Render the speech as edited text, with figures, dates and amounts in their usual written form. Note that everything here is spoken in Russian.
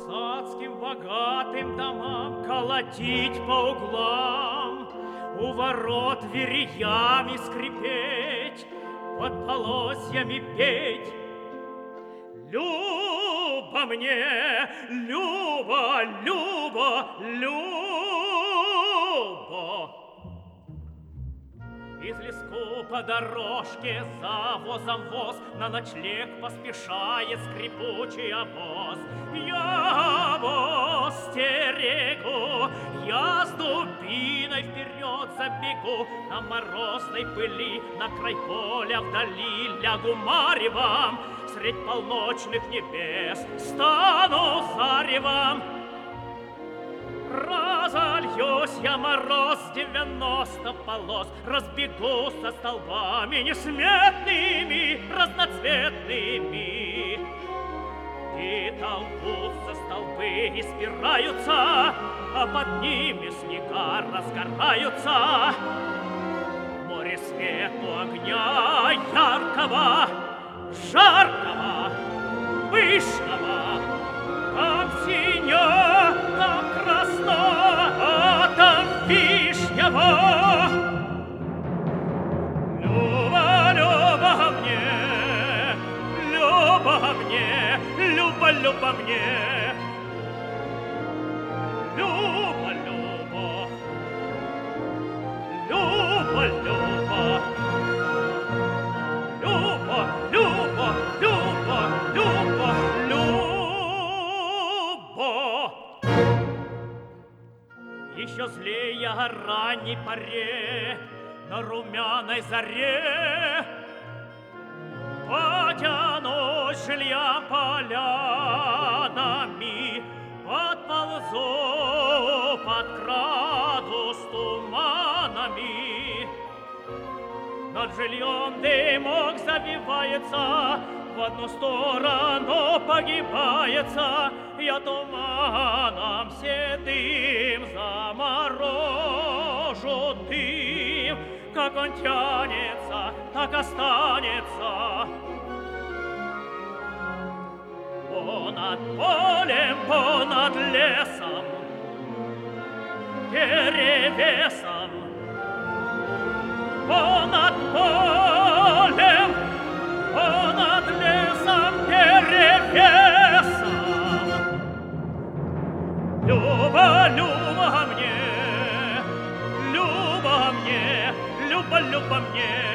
Царским богатым домам колотить по углам, у ворот вериями скрипеть, под полозьями петь. Люба мне, Люба, Люба, Люба. Из леску по дорожке за возом воз на ночлег поспешает скрипучий обоз. Я воз стерегу, я с дубиной вперед забегу, на морозной пыли на край поля вдали лягу маревом, средь полночных небес стану заревом. Разольюсь я мороз 90 полос, разбегу со столбами несметными, разноцветными. И толкутся столбы и спираются, а под ними снега разгораются. Море свету огня яркого, жаркого, пышного, там синя, там красно, а там вишнево. Люба, Люба мне, Люба мне, Люба, Люба мне. Люба, Люба, Люба, Люба. Люба, Люба, Люба, Люба, Люба. Еще злее о ранней поре, на румяной заре, потянусь жильям полянами, подползу, подкрадусь туманами. Над жильем дымок завивается, в одну сторону погибается. Я туманом седым заморожу дым, как он тянется, так останется. Понад полем, понад лесом, перевесом, понад полем, понад лесом, перевесом. Люба, Люба мне, Люба мне, Люба, Люба мне.